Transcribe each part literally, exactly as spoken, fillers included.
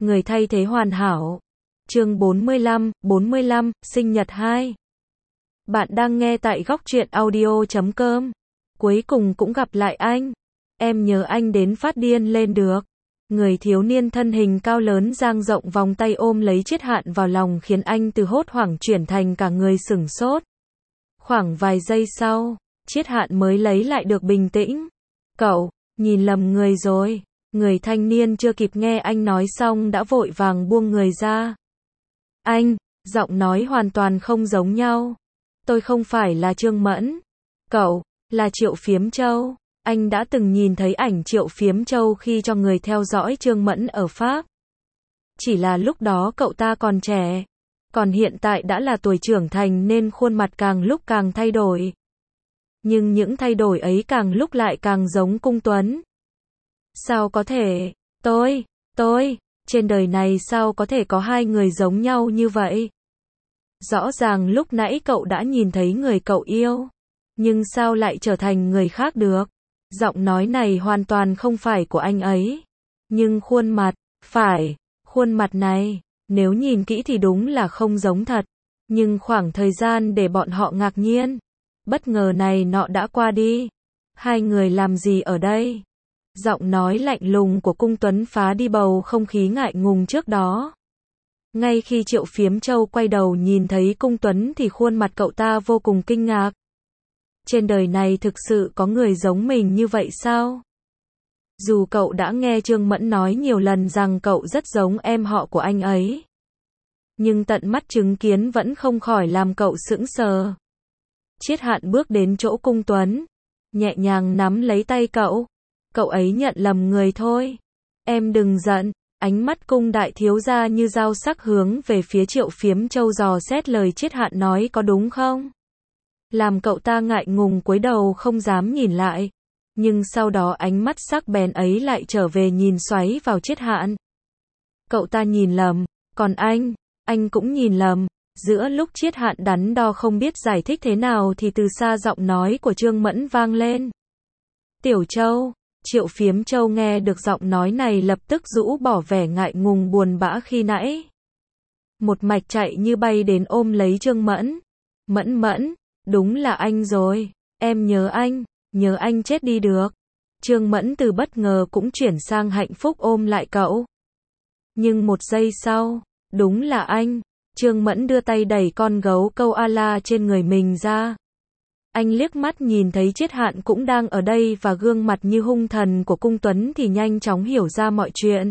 người thay thế hoàn hảo. Chương bốn mươi lăm, bốn mươi lăm, sinh nhật hai. Bạn đang nghe tại góc truyện audio chấm com. Cuối cùng cũng gặp lại anh. Em nhớ anh đến phát điên lên được. Người thiếu niên thân hình cao lớn dang rộng vòng tay ôm lấy Triết Hạn vào lòng khiến anh từ hốt hoảng chuyển thành cả người sửng sốt. Khoảng vài giây sau, Triết Hạn mới lấy lại được bình tĩnh. Cậu, nhìn lầm người rồi. Người thanh niên chưa kịp nghe anh nói xong đã vội vàng buông người ra. Anh, giọng nói hoàn toàn không giống nhau. Tôi không phải là Trương Mẫn. Cậu, là Triệu Phiếm Châu. Anh đã từng nhìn thấy ảnh Triệu Phiếm Châu khi cho người theo dõi Trương Mẫn ở Pháp. Chỉ là lúc đó cậu ta còn trẻ. Còn hiện tại đã là tuổi trưởng thành nên khuôn mặt càng lúc càng thay đổi. Nhưng những thay đổi ấy càng lúc lại càng giống Cung Tuấn. Sao có thể? Tôi, tôi, trên đời này sao có thể có hai người giống nhau như vậy? Rõ ràng lúc nãy cậu đã nhìn thấy người cậu yêu. Nhưng sao lại trở thành người khác được? Giọng nói này hoàn toàn không phải của anh ấy. Nhưng khuôn mặt, phải, khuôn mặt này, nếu nhìn kỹ thì đúng là không giống thật. Nhưng khoảng thời gian để bọn họ ngạc nhiên, bất ngờ này nọ đã qua đi. Hai người làm gì ở đây? Giọng nói lạnh lùng của Cung Tuấn phá đi bầu không khí ngại ngùng trước đó. Ngay khi Triệu Phiếm Châu quay đầu nhìn thấy Cung Tuấn thì khuôn mặt cậu ta vô cùng kinh ngạc. Trên đời này thực sự có người giống mình như vậy sao? Dù cậu đã nghe Trương Mẫn nói nhiều lần rằng cậu rất giống em họ của anh ấy. Nhưng tận mắt chứng kiến vẫn không khỏi làm cậu sững sờ. Triết Hạn bước đến chỗ Cung Tuấn, nhẹ nhàng nắm lấy tay cậu. Cậu ấy nhận lầm người thôi. Em đừng giận. Ánh mắt Cung đại thiếu gia như dao sắc hướng về phía Triệu Phiếm Châu dò xét lời Triết Hạn nói có đúng không? Làm cậu ta ngại ngùng cúi đầu không dám nhìn lại. Nhưng sau đó ánh mắt sắc bén ấy lại trở về nhìn xoáy vào Triết Hạn. Cậu ta nhìn lầm, còn anh, anh cũng nhìn lầm. Giữa lúc Triết Hạn đắn đo không biết giải thích thế nào thì từ xa giọng nói của Trương Mẫn vang lên. Tiểu Châu. Triệu Phiếm Châu nghe được giọng nói này lập tức rũ bỏ vẻ ngại ngùng buồn bã khi nãy. Một mạch chạy như bay đến ôm lấy Trương Mẫn. Mẫn Mẫn, đúng là anh rồi, em nhớ anh, nhớ anh chết đi được. Trương Mẫn từ bất ngờ cũng chuyển sang hạnh phúc ôm lại cậu. Nhưng một giây sau, đúng là anh. Trương Mẫn đưa tay đẩy con gấu câu a-la trên người mình ra. Anh liếc mắt nhìn thấy Triết Hạn cũng đang ở đây và gương mặt như hung thần của Cung Tuấn thì nhanh chóng hiểu ra mọi chuyện.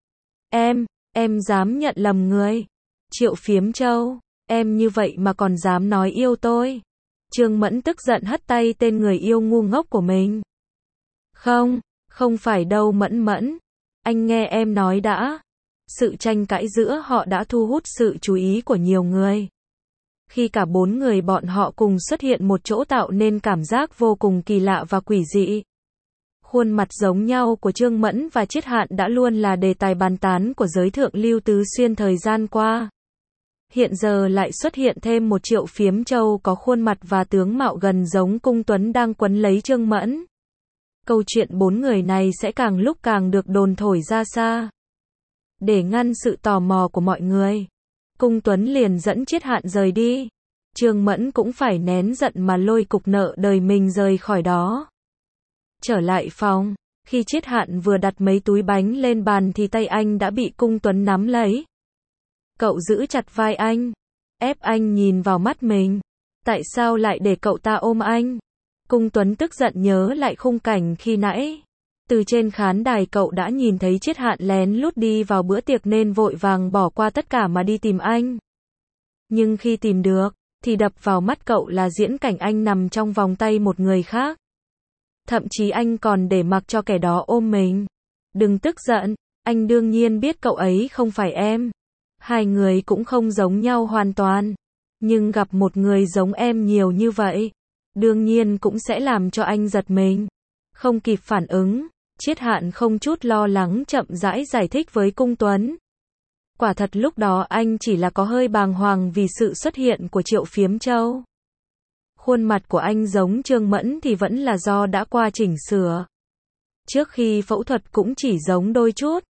Em, em dám nhận lầm người. Triệu Phiếm Châu, em như vậy mà còn dám nói yêu tôi. Trương Mẫn tức giận hất tay tên người yêu ngu ngốc của mình. Không, không phải đâu Mẫn Mẫn. Anh nghe em nói đã. Sự tranh cãi giữa họ đã thu hút sự chú ý của nhiều người. Khi cả bốn người bọn họ cùng xuất hiện một chỗ tạo nên cảm giác vô cùng kỳ lạ và quỷ dị. Khuôn mặt giống nhau của Trương Mẫn và Triết Hạn đã luôn là đề tài bàn tán của giới thượng lưu tứ xuyên thời gian qua. Hiện giờ lại xuất hiện thêm một Triệu Phiếm Châu có khuôn mặt và tướng mạo gần giống Cung Tuấn đang quấn lấy Trương Mẫn. Câu chuyện bốn người này sẽ càng lúc càng được đồn thổi ra xa. Để ngăn sự tò mò của mọi người, Cung Tuấn liền dẫn Triết Hạn rời đi. Trương Mẫn cũng phải nén giận mà lôi cục nợ đời mình rời khỏi đó. Trở lại phòng, khi Triết Hạn vừa đặt mấy túi bánh lên bàn thì tay anh đã bị Cung Tuấn nắm lấy. Cậu giữ chặt vai anh, ép anh nhìn vào mắt mình. Tại sao lại để cậu ta ôm anh? Cung Tuấn tức giận nhớ lại khung cảnh khi nãy. Từ trên khán đài cậu đã nhìn thấy Triết Hạn lén lút đi vào bữa tiệc nên vội vàng bỏ qua tất cả mà đi tìm anh. Nhưng khi tìm được, thì đập vào mắt cậu là diễn cảnh anh nằm trong vòng tay một người khác. Thậm chí anh còn để mặc cho kẻ đó ôm mình. Đừng tức giận, anh đương nhiên biết cậu ấy không phải em. Hai người cũng không giống nhau hoàn toàn. Nhưng gặp một người giống em nhiều như vậy, đương nhiên cũng sẽ làm cho anh giật mình. Không kịp phản ứng, Triết Hạn không chút lo lắng chậm rãi giải thích với Cung Tuấn. Quả thật lúc đó anh chỉ là có hơi bàng hoàng vì sự xuất hiện của Triệu Phiếm Châu. Khuôn mặt của anh giống Trương Mẫn thì vẫn là do đã qua chỉnh sửa. Trước khi phẫu thuật cũng chỉ giống đôi chút.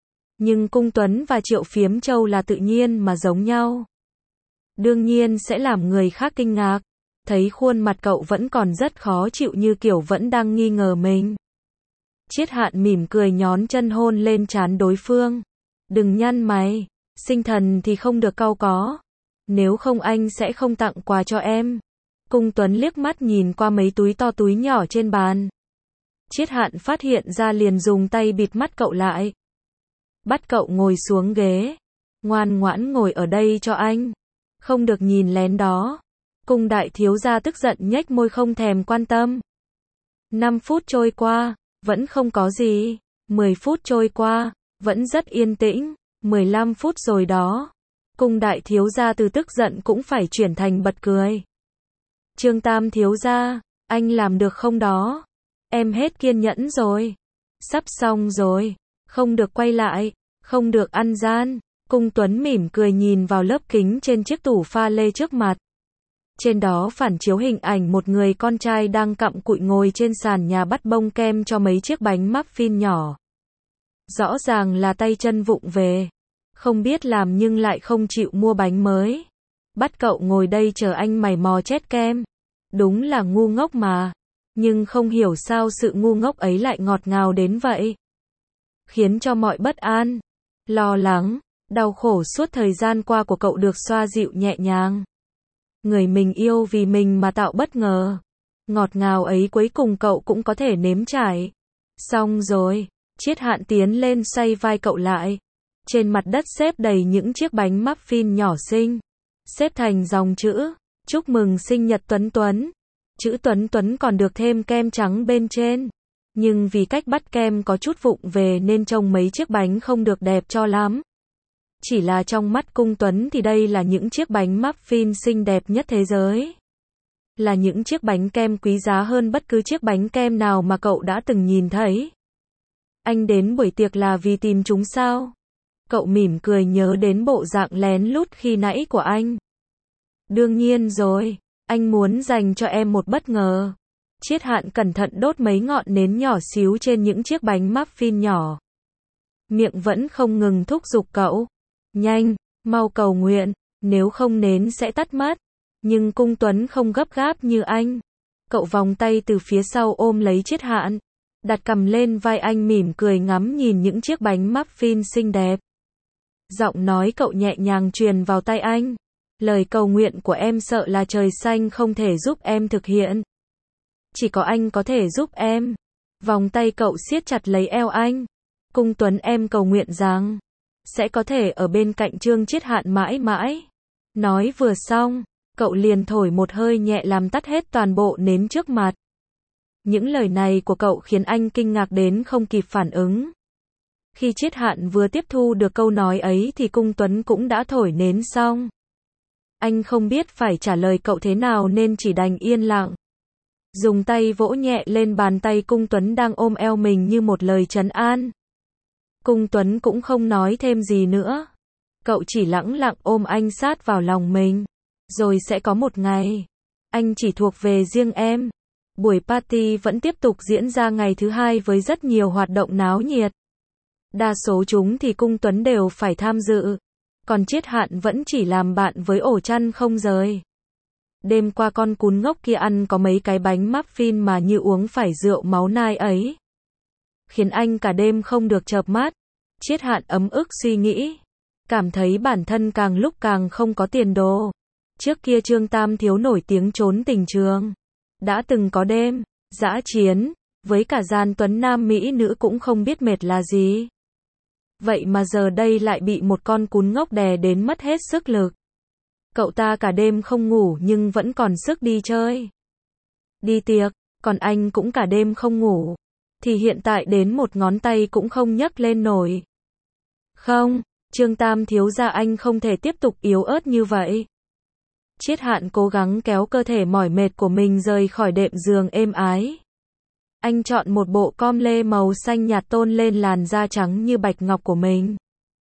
Nhưng Cung Tuấn và Triệu Phiếm Châu là tự nhiên mà giống nhau. Đương nhiên sẽ làm người khác kinh ngạc. Thấy khuôn mặt cậu vẫn còn rất khó chịu như kiểu vẫn đang nghi ngờ mình. Triết Hạn mỉm cười nhón chân hôn lên trán đối phương. Đừng nhăn mày, sinh thần thì không được cau có. Nếu không anh sẽ không tặng quà cho em. Cung Tuấn liếc mắt nhìn qua mấy túi to túi nhỏ trên bàn. Triết Hạn phát hiện ra liền dùng tay bịt mắt cậu lại. Bắt cậu ngồi xuống ghế. Ngoan ngoãn ngồi ở đây cho anh. Không được nhìn lén đó. Cung đại thiếu gia tức giận nhếch môi không thèm quan tâm. năm phút trôi qua, vẫn không có gì. mười phút trôi qua, vẫn rất yên tĩnh. mười lăm phút rồi đó. Cung đại thiếu gia từ tức giận cũng phải chuyển thành bật cười. Trương Tam thiếu gia, anh làm được không đó? Em hết kiên nhẫn rồi. Sắp xong rồi. Không được quay lại. Không được ăn gian. Cung Tuấn mỉm cười nhìn vào lớp kính trên chiếc tủ pha lê trước mặt. Trên đó phản chiếu hình ảnh một người con trai đang cặm cụi ngồi trên sàn nhà bắt bông kem cho mấy chiếc bánh muffin nhỏ. Rõ ràng là tay chân vụng về. Không biết làm nhưng lại không chịu mua bánh mới. Bắt cậu ngồi đây chờ anh mày mò chét kem. Đúng là ngu ngốc mà. Nhưng không hiểu sao sự ngu ngốc ấy lại ngọt ngào đến vậy. Khiến cho mọi bất an, lo lắng, đau khổ suốt thời gian qua của cậu được xoa dịu nhẹ nhàng. Người mình yêu vì mình mà tạo bất ngờ. Ngọt ngào ấy cuối cùng cậu cũng có thể nếm trải. Xong rồi, Triết Hạn tiến lên xoay vai cậu lại. Trên mặt đất xếp đầy những chiếc bánh muffin nhỏ xinh. Xếp thành dòng chữ, chúc mừng sinh nhật Tuấn Tuấn. Chữ Tuấn Tuấn còn được thêm kem trắng bên trên. Nhưng vì cách bắt kem có chút vụng về nên trông mấy chiếc bánh không được đẹp cho lắm. Chỉ là trong mắt Cung Tuấn thì đây là những chiếc bánh muffin xinh đẹp nhất thế giới. Là những chiếc bánh kem quý giá hơn bất cứ chiếc bánh kem nào mà cậu đã từng nhìn thấy. Anh đến buổi tiệc là vì tìm chúng sao? Cậu mỉm cười nhớ đến bộ dạng lén lút khi nãy của anh. Đương nhiên rồi, anh muốn dành cho em một bất ngờ. Triết Hạn cẩn thận đốt mấy ngọn nến nhỏ xíu trên những chiếc bánh muffin nhỏ. Miệng vẫn không ngừng thúc giục cậu. Nhanh, mau cầu nguyện, nếu không nến sẽ tắt mất. Nhưng Cung Tuấn không gấp gáp như anh. Cậu vòng tay từ phía sau ôm lấy Triết Hạn. Đặt cằm lên vai anh mỉm cười ngắm nhìn những chiếc bánh muffin xinh đẹp. Giọng nói cậu nhẹ nhàng truyền vào tai anh. Lời cầu nguyện của em sợ là trời xanh không thể giúp em thực hiện. Chỉ có anh có thể giúp em. Vòng tay cậu siết chặt lấy eo anh. Cung Tuấn em cầu nguyện rằng sẽ có thể ở bên cạnh Trương Triết Hạn mãi mãi. Nói vừa xong, cậu liền thổi một hơi nhẹ làm tắt hết toàn bộ nến trước mặt. Những lời này của cậu khiến anh kinh ngạc đến không kịp phản ứng. Khi Triết Hạn vừa tiếp thu được câu nói ấy thì Cung Tuấn cũng đã thổi nến xong. Anh không biết phải trả lời cậu thế nào nên chỉ đành yên lặng. Dùng tay vỗ nhẹ lên bàn tay Cung Tuấn đang ôm eo mình như một lời trấn an. Cung Tuấn cũng không nói thêm gì nữa. Cậu chỉ lẳng lặng ôm anh sát vào lòng mình. Rồi sẽ có một ngày, anh chỉ thuộc về riêng em. Buổi party vẫn tiếp tục diễn ra ngày thứ hai với rất nhiều hoạt động náo nhiệt. Đa số chúng thì Cung Tuấn đều phải tham dự. Còn Triết Hạn vẫn chỉ làm bạn với ổ chăn không rời. Đêm qua con cún ngốc kia ăn có mấy cái bánh muffin mà như uống phải rượu máu nai ấy. Khiến anh cả đêm không được chợp mắt. Triết Hạn ấm ức suy nghĩ. Cảm thấy bản thân càng lúc càng không có tiền đồ. Trước kia Trương Tam thiếu nổi tiếng trốn tình trường. Đã từng có đêm, dã chiến, với cả gian tuấn nam mỹ nữ cũng không biết mệt là gì. Vậy mà giờ đây lại bị một con cún ngốc đè đến mất hết sức lực. Cậu ta cả đêm không ngủ nhưng vẫn còn sức đi chơi. Đi tiệc, còn anh cũng cả đêm không ngủ. Thì hiện tại đến một ngón tay cũng không nhấc lên nổi. Không, Trương Tam thiếu gia anh không thể tiếp tục yếu ớt như vậy. Triết Hạn cố gắng kéo cơ thể mỏi mệt của mình rời khỏi đệm giường êm ái. Anh chọn một bộ com lê màu xanh nhạt tôn lên làn da trắng như bạch ngọc của mình.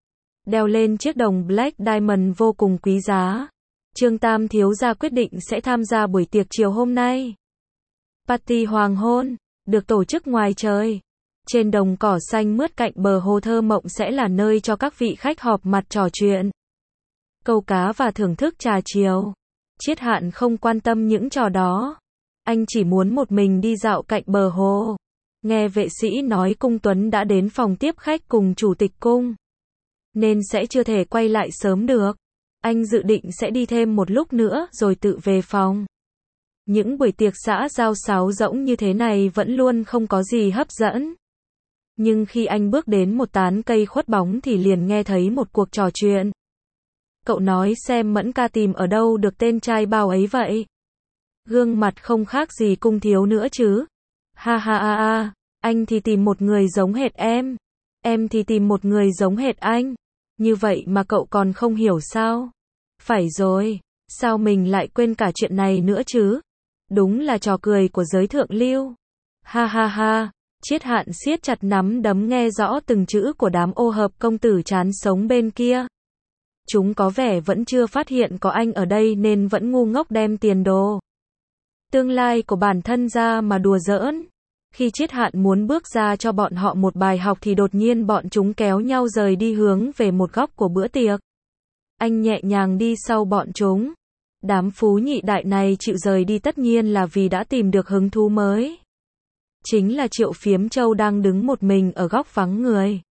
Đeo lên chiếc đồng Black Diamond vô cùng quý giá. Trương Tam thiếu gia quyết định sẽ tham gia buổi tiệc chiều hôm nay. Party hoàng hôn, được tổ chức ngoài trời. Trên đồng cỏ xanh mướt cạnh bờ hồ thơ mộng sẽ là nơi cho các vị khách họp mặt trò chuyện, câu cá và thưởng thức trà chiều. Triết Hạn không quan tâm những trò đó. Anh chỉ muốn một mình đi dạo cạnh bờ hồ. Nghe vệ sĩ nói cung Tuấn đã đến phòng tiếp khách cùng chủ tịch cung, nên sẽ chưa thể quay lại sớm được. Anh dự định sẽ đi thêm một lúc nữa rồi tự về phòng. Những buổi tiệc xã giao sáo rỗng như thế này vẫn luôn không có gì hấp dẫn. Nhưng khi anh bước đến một tán cây khuất bóng thì liền nghe thấy một cuộc trò chuyện. Cậu nói xem Mẫn ca tìm ở đâu được tên trai bao ấy vậy? Gương mặt không khác gì Cung Thiếu nữa chứ. Ha ha ha ha, anh thì tìm một người giống hệt em. Em thì tìm một người giống hệt anh. Như vậy mà cậu còn không hiểu sao? Phải rồi, sao mình lại quên cả chuyện này nữa chứ? Đúng là trò cười của giới thượng lưu. Ha ha ha, Triết Hạn siết chặt nắm đấm nghe rõ từng chữ của đám ô hợp công tử chán sống bên kia. Chúng có vẻ vẫn chưa phát hiện có anh ở đây nên vẫn ngu ngốc đem tiền đồ tương lai của bản thân ra mà đùa giỡn. Khi Triết Hạn muốn bước ra cho bọn họ một bài học thì đột nhiên bọn chúng kéo nhau rời đi hướng về một góc của bữa tiệc. Anh nhẹ nhàng đi sau bọn chúng. Đám phú nhị đại này chịu rời đi tất nhiên là vì đã tìm được hứng thú mới. Chính là Triệu Phiếm Châu đang đứng một mình ở góc vắng người.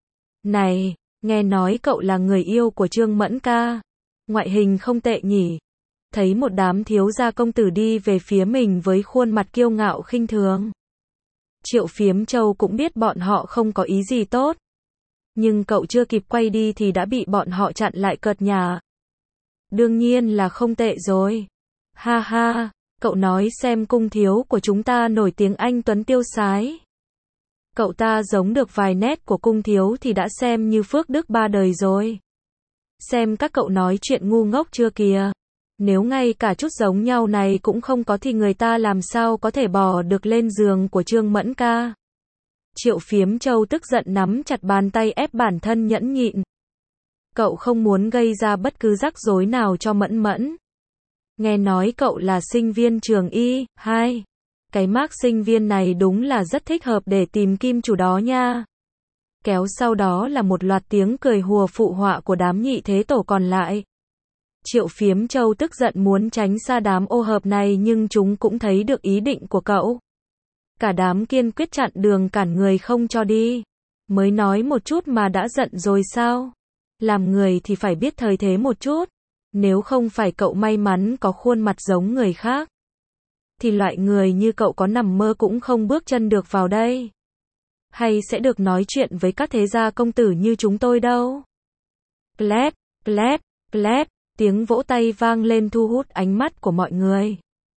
Này, nghe nói cậu là người yêu của Trương Mẫn ca. Ngoại hình không tệ nhỉ. Thấy một đám thiếu gia công tử đi về phía mình với khuôn mặt kiêu ngạo khinh thường. Triệu Phiếm Châu cũng biết bọn họ không có ý gì tốt. Nhưng cậu chưa kịp quay đi thì đã bị bọn họ chặn lại cợt nhả. Đương nhiên là không tệ rồi. Ha ha, cậu nói xem Cung thiếu của chúng ta nổi tiếng anh tuấn tiêu sái. Cậu ta giống được vài nét của Cung thiếu thì đã xem như phước đức ba đời rồi. Xem các cậu nói chuyện ngu ngốc chưa kìa. Nếu ngay cả chút giống nhau này cũng không có thì người ta làm sao có thể bò được lên giường của Trương Mẫn ca. Triệu Phiếm Châu tức giận nắm chặt bàn tay ép bản thân nhẫn nhịn. Cậu không muốn gây ra bất cứ rắc rối nào cho Mẫn Mẫn. Nghe nói cậu là sinh viên trường y, hai. Cái mác sinh viên này đúng là rất thích hợp để tìm kim chủ đó nha. Kéo sau đó là một loạt tiếng cười hùa phụ họa của đám nhị thế tổ còn lại. Triệu Phiếm Châu tức giận muốn tránh xa đám ô hợp này nhưng chúng cũng thấy được ý định của cậu. Cả đám kiên quyết chặn đường cản người không cho đi. Mới nói một chút mà đã giận rồi sao? Làm người thì phải biết thời thế một chút. Nếu không phải cậu may mắn có khuôn mặt giống người khác, thì loại người như cậu có nằm mơ cũng không bước chân được vào đây. Hay sẽ được nói chuyện với các thế gia công tử như chúng tôi đâu. Clap, clap, clap, tiếng vỗ tay vang lên thu hút ánh mắt của mọi người.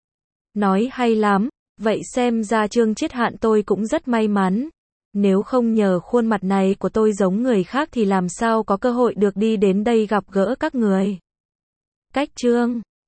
Nói hay lắm, vậy xem ra Trương Triết Hạn tôi cũng rất may mắn. Nếu không nhờ khuôn mặt này của tôi giống người khác thì làm sao có cơ hội được đi đến đây gặp gỡ các người. Cách chương